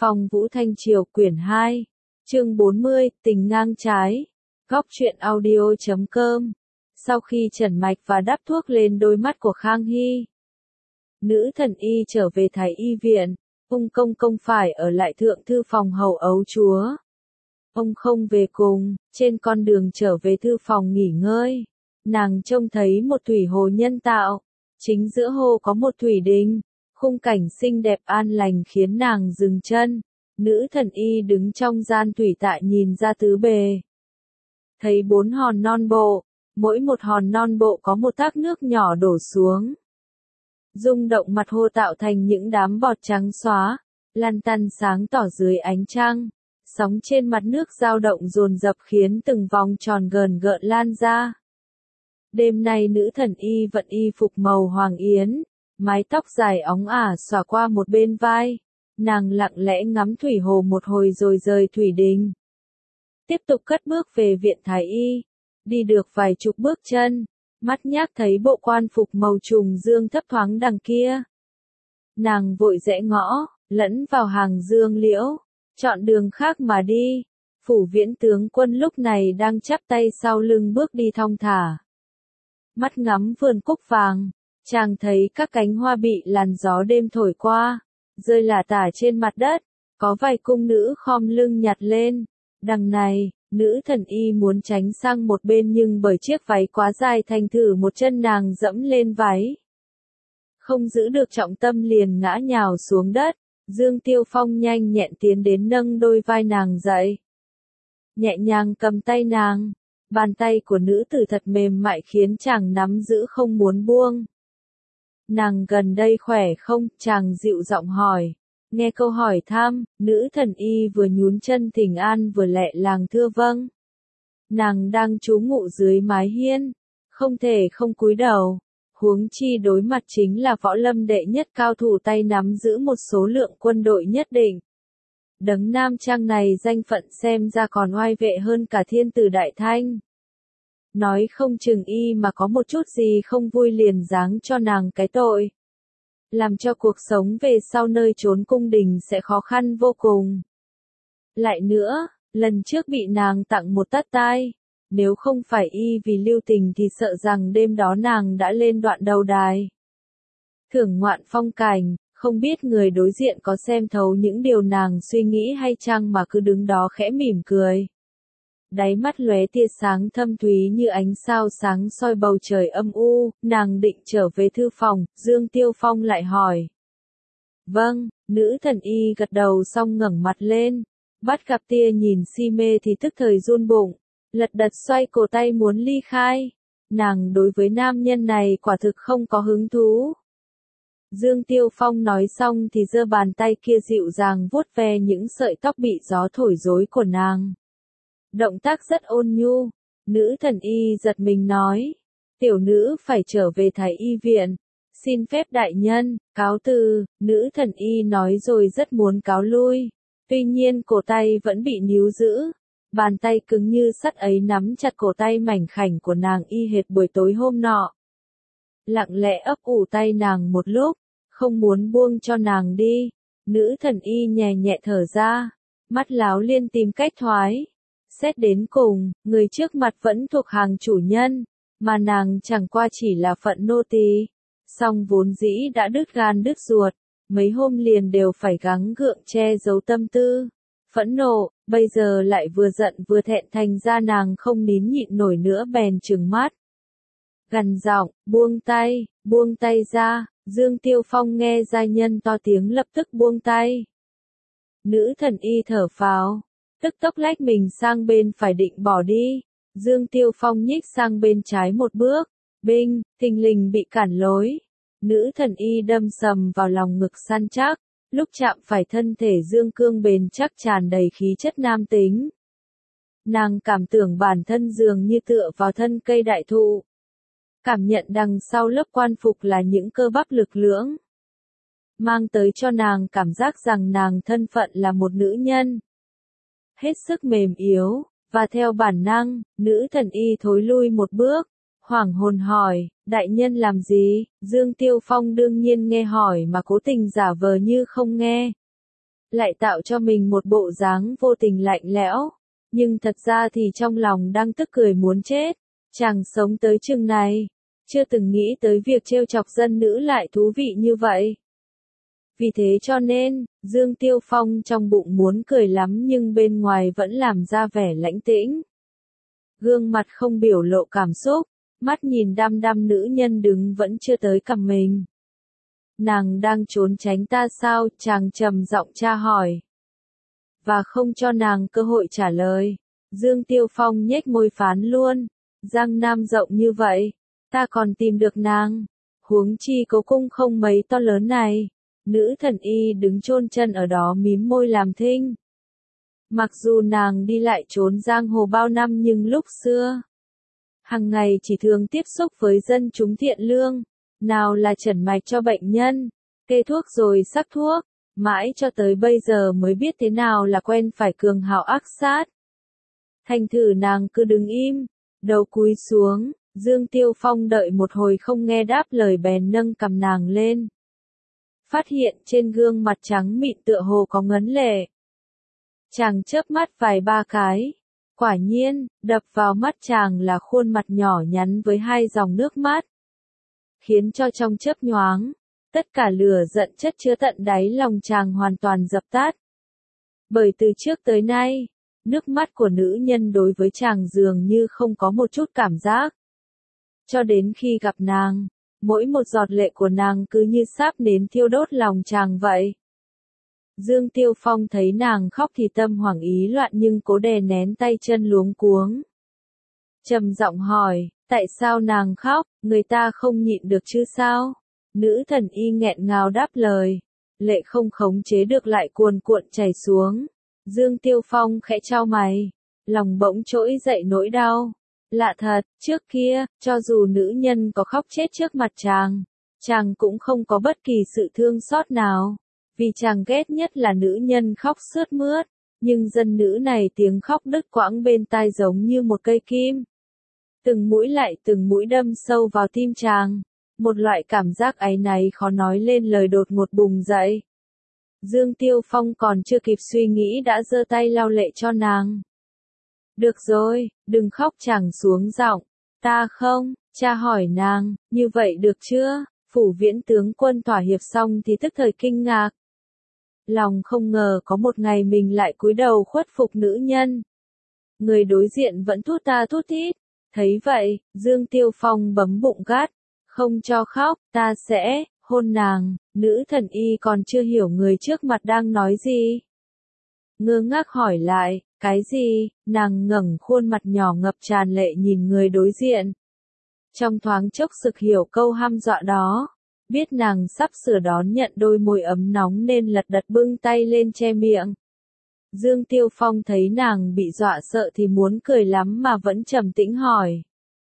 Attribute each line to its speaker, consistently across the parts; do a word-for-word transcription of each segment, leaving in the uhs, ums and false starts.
Speaker 1: Phong Vũ Thanh Triều quyển hai, chương bốn mươi, tình ngang trái. Góc truyện audio chấm com. Sau khi trần mạch và đắp thuốc lên đôi mắt của Khang Hy, nữ thần y trở về Thái y viện. Ung công công phải ở lại thượng thư phòng hầu ấu chúa. Ông không về cùng. Trên con đường trở về thư phòng nghỉ ngơi, nàng trông thấy một thủy hồ nhân tạo. Chính giữa hồ có một thủy đình, khung cảnh xinh đẹp an lành khiến nàng dừng chân. Nữ thần y đứng trong gian thủy tại nhìn ra tứ bề, thấy bốn hòn non bộ, mỗi một hòn non bộ có một thác nước nhỏ đổ xuống, rung động mặt hồ tạo thành những đám bọt trắng xóa, lăn tăn sáng tỏ dưới ánh trăng. Sóng trên mặt nước dao động dồn dập khiến từng vòng tròn gờn gợn lan ra. Đêm nay nữ thần y vận y phục màu hoàng yến, mái tóc dài óng ả xõa qua một bên vai. Nàng lặng lẽ ngắm thủy hồ một hồi rồi rời thủy đình, tiếp tục cất bước về viện Thái y. Đi được vài chục bước chân, mắt nhác thấy bộ quan phục màu trùng dương thấp thoáng đằng kia. Nàng vội rẽ ngõ, lẫn vào hàng dương liễu, chọn đường khác mà đi. Phủ Viễn tướng quân lúc này đang chắp tay sau lưng bước đi thong thả. Mắt ngắm vườn cúc vàng, chàng thấy các cánh hoa bị làn gió đêm thổi qua, rơi lả tả trên mặt đất. Có vài cung nữ khom lưng nhặt lên. Đằng này, nữ thần y muốn tránh sang một bên nhưng bởi chiếc váy quá dài thành thử một chân nàng dẫm lên váy, không giữ được trọng tâm liền ngã nhào xuống đất. Dương Tiêu Phong nhanh nhẹn tiến đến nâng đôi vai nàng dậy, nhẹ nhàng cầm tay nàng. Bàn tay của nữ tử thật mềm mại khiến chàng nắm giữ không muốn buông. Nàng gần đây khỏe không? Chàng dịu giọng hỏi. Nghe câu hỏi thăm, nữ thần y vừa nhún chân thỉnh an vừa lẹ làng thưa vâng. Nàng đang trú ngụ dưới mái hiên, không thể không cúi đầu. Huống chi đối mặt chính là võ lâm đệ nhất cao thủ tay nắm giữ một số lượng quân đội nhất định. Đấng nam trang này danh phận xem ra còn oai vệ hơn cả thiên tử Đại Thanh. Nói không chừng y mà có một chút gì không vui liền giáng cho nàng cái tội, làm cho cuộc sống về sau nơi trốn cung đình sẽ khó khăn vô cùng. Lại nữa, lần trước bị nàng tặng một tát tai, nếu không phải y vì lưu tình thì sợ rằng đêm đó nàng đã lên đoạn đầu đài, thưởng ngoạn phong cảnh. Không biết người đối diện có xem thấu những điều nàng suy nghĩ hay chăng mà cứ đứng đó khẽ mỉm cười. Đáy mắt lóe tia sáng thâm thúy như ánh sao sáng soi bầu trời âm u. Nàng định trở về thư phòng, Dương Tiêu Phong lại hỏi. Vâng, nữ thần y gật đầu xong ngẩng mặt lên, bắt gặp tia nhìn si mê thì tức thời run bụng, lật đật xoay cổ tay muốn ly khai. Nàng đối với nam nhân này quả thực không có hứng thú. Dương Tiêu Phong nói xong thì giơ bàn tay kia dịu dàng vuốt ve những sợi tóc bị gió thổi rối của nàng. Động tác rất ôn nhu. Nữ thần y giật mình nói. Tiểu nữ phải trở về Thái y viện. Xin phép đại nhân, cáo từ. Nữ thần y nói rồi rất muốn cáo lui. Tuy nhiên cổ tay vẫn bị níu giữ. Bàn tay cứng như sắt ấy nắm chặt cổ tay mảnh khảnh của nàng y hệt buổi tối hôm nọ. Lặng lẽ ấp ủ tay nàng một lúc, không muốn buông cho nàng đi. Nữ thần y nhẹ nhẹ thở ra, mắt láo liên tìm cách thoái. Xét đến cùng, người trước mặt vẫn thuộc hàng chủ nhân, mà nàng chẳng qua chỉ là phận nô tỳ. Song vốn dĩ đã đứt gan đứt ruột, mấy hôm liền đều phải gắng gượng che giấu tâm tư. Phẫn nộ, bây giờ lại vừa giận vừa thẹn thành ra nàng không nín nhịn nổi nữa bèn trừng mắt. Gằn giọng, buông tay, buông tay ra. Dương Tiêu Phong nghe giai nhân to tiếng lập tức buông tay. Nữ thần y thở phào, tức tốc lách mình sang bên phải định bỏ đi. Dương Tiêu Phong nhích sang bên trái một bước, binh, thình lình bị cản lối. Nữ thần y đâm sầm vào lòng ngực săn chắc, lúc chạm phải thân thể Dương Cương bền chắc tràn đầy khí chất nam tính. Nàng cảm tưởng bản thân dường như tựa vào thân cây đại thụ. Cảm nhận đằng sau lớp quan phục là những cơ bắp lực lưỡng, mang tới cho nàng cảm giác rằng nàng thân phận là một nữ nhân, hết sức mềm yếu, và theo bản năng, nữ thần y thối lui một bước, hoảng hồn hỏi, đại nhân làm gì? Dương Tiêu Phong đương nhiên nghe hỏi mà cố tình giả vờ như không nghe. lại tạo cho mình một bộ dáng vô tình lạnh lẽo, nhưng thật ra thì trong lòng đang tức cười muốn chết. Chàng sống tới chừng này, chưa từng nghĩ tới việc trêu chọc dân nữ lại thú vị như vậy. Vì thế cho nên, Dương Tiêu Phong trong bụng muốn cười lắm nhưng bên ngoài vẫn làm ra vẻ lãnh tĩnh. Gương mặt không biểu lộ cảm xúc, mắt nhìn đăm đăm nữ nhân đứng vẫn chưa tới cằm mình. Nàng đang trốn tránh ta sao? Chàng trầm giọng tra hỏi. Và không cho nàng cơ hội trả lời. Dương Tiêu Phong nhếch môi phán luôn. Giang Nam rộng như vậy, ta còn tìm được nàng. Huống chi cố cung không mấy to lớn này. Nữ thần y đứng chôn chân ở đó mím môi làm thinh. Mặc dù nàng đi lại trốn giang hồ bao năm nhưng lúc xưa, hàng ngày chỉ thường tiếp xúc với dân chúng thiện lương, nào là chẩn mạch cho bệnh nhân, kê thuốc rồi sắc thuốc, mãi cho tới bây giờ mới biết thế nào là quen phải cường hào ác sát. Thành thử nàng cứ đứng im, đầu cúi xuống, Dương Tiêu Phong đợi một hồi không nghe đáp lời bèn nâng cầm nàng lên. Phát hiện trên gương mặt trắng mịn tựa hồ có ngấn lệ. Chàng chớp mắt vài ba cái. Quả nhiên, đập vào mắt chàng là khuôn mặt nhỏ nhắn với hai dòng nước mắt. Khiến cho trong chớp nhoáng, tất cả lửa giận chất chứa tận đáy lòng chàng hoàn toàn dập tắt. Bởi từ trước tới nay, nước mắt của nữ nhân đối với chàng dường như không có một chút cảm giác. Cho đến khi gặp nàng, mỗi một giọt lệ của nàng cứ như sáp nến thiêu đốt lòng chàng vậy. Dương Tiêu Phong thấy nàng khóc thì tâm hoảng ý loạn nhưng cố đè nén tay chân luống cuống. Trầm giọng hỏi, tại sao nàng khóc, người ta không nhịn được chứ sao? Nữ thần y nghẹn ngào đáp lời, lệ không khống chế được lại cuồn cuộn chảy xuống. Dương Tiêu Phong khẽ chau mày, lòng bỗng trỗi dậy nỗi đau. Lạ thật, trước kia, cho dù nữ nhân có khóc chết trước mặt chàng, chàng cũng không có bất kỳ sự thương xót nào. Vì chàng ghét nhất là nữ nhân khóc sướt mướt, nhưng dân nữ này tiếng khóc đứt quãng bên tai giống như một cây kim. Từng mũi lại từng mũi đâm sâu vào tim chàng, một loại cảm giác áy náy khó nói lên lời đột ngột bùng dậy. Dương Tiêu Phong còn chưa kịp suy nghĩ đã giơ tay lau lệ cho nàng. Được rồi, đừng khóc, chàng xuống giọng. Ta không, cha hỏi nàng, như vậy được chưa? Phủ Viễn tướng quân thỏa hiệp xong thì tức thời kinh ngạc. Lòng không ngờ có một ngày mình lại cúi đầu khuất phục nữ nhân. Người đối diện vẫn thút ta thút thít. Thấy vậy, Dương Tiêu Phong bấm bụng gắt. Không cho khóc, ta sẽ hôn nàng. Nữ thần y còn chưa hiểu người trước mặt đang nói gì. Ngơ ngác hỏi lại, cái gì? Nàng ngẩng khuôn mặt nhỏ ngập tràn lệ nhìn người đối diện. Trong thoáng chốc sực hiểu câu hăm dọa đó. Biết nàng sắp sửa đón nhận đôi môi ấm nóng nên lật đật bưng tay lên che miệng. Dương Tiêu Phong thấy nàng bị dọa sợ thì muốn cười lắm mà vẫn trầm tĩnh hỏi.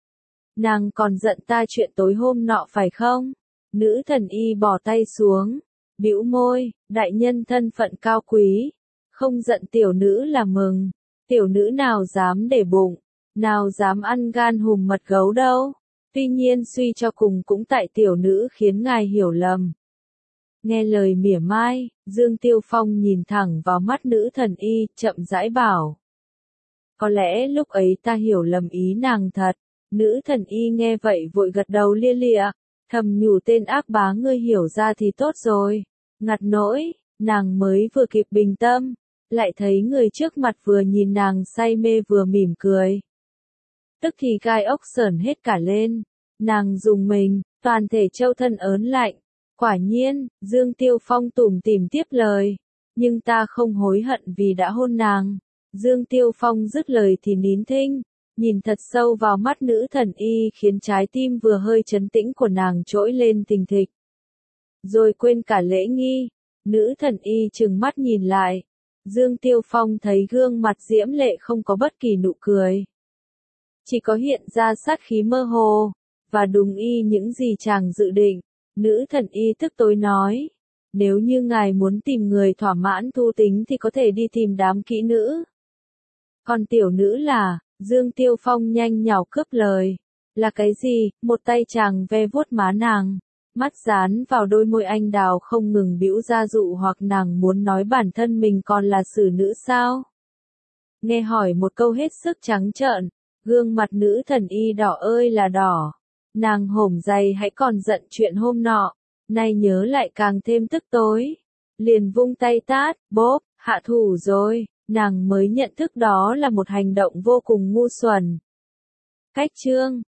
Speaker 1: Nàng còn giận ta chuyện tối hôm nọ phải không? Nữ thần y bỏ tay xuống, bĩu môi, đại nhân thân phận cao quý. Không giận tiểu nữ là mừng, tiểu nữ nào dám để bụng, nào dám ăn gan hùm mật gấu đâu. Tuy nhiên suy cho cùng cũng tại tiểu nữ khiến ngài hiểu lầm. Nghe lời mỉa mai, Dương Tiêu Phong nhìn thẳng vào mắt nữ thần y, chậm rãi bảo. Có lẽ lúc ấy ta hiểu lầm ý nàng thật. Nữ thần y nghe vậy vội gật đầu lia lịa, thầm nhủ tên ác bá ngươi hiểu ra thì tốt rồi. Ngặt nỗi, nàng mới vừa kịp bình tâm, lại thấy người trước mặt vừa nhìn nàng say mê vừa mỉm cười. Tức thì gai ốc sởn hết cả lên, nàng dùng mình, toàn thể châu thân ớn lạnh. Quả nhiên, Dương Tiêu Phong tủm tỉm tiếp lời, nhưng ta không hối hận vì đã hôn nàng. Dương Tiêu Phong dứt lời thì nín thinh, nhìn thật sâu vào mắt nữ thần y khiến trái tim vừa hơi trấn tĩnh của nàng trỗi lên thình thịch. Rồi quên cả lễ nghi, nữ thần y trừng mắt nhìn lại. Dương Tiêu Phong thấy gương mặt diễm lệ không có bất kỳ nụ cười. Chỉ có hiện ra sát khí mơ hồ, và đúng y những gì chàng dự định. Nữ thần y tức tối nói, nếu như ngài muốn tìm người thỏa mãn thú tính thì có thể đi tìm đám kỹ nữ. Còn tiểu nữ là, Dương Tiêu Phong nhanh nhảu cướp lời, là cái gì? Một tay chàng ve vuốt má nàng, Mắt dán vào đôi môi anh đào không ngừng bĩu ra dụ hoặc nàng muốn nói bản thân mình còn là xử nữ sao? Nghe hỏi một câu hết sức trắng trợn, gương mặt nữ thần y đỏ ơi là đỏ. Nàng hổm dày hãy còn giận chuyện hôm nọ, nay nhớ lại càng thêm tức tối. Liền vung tay tát, bốp, hạ thủ rồi, nàng mới nhận thức đó là một hành động vô cùng ngu xuẩn. Cách chương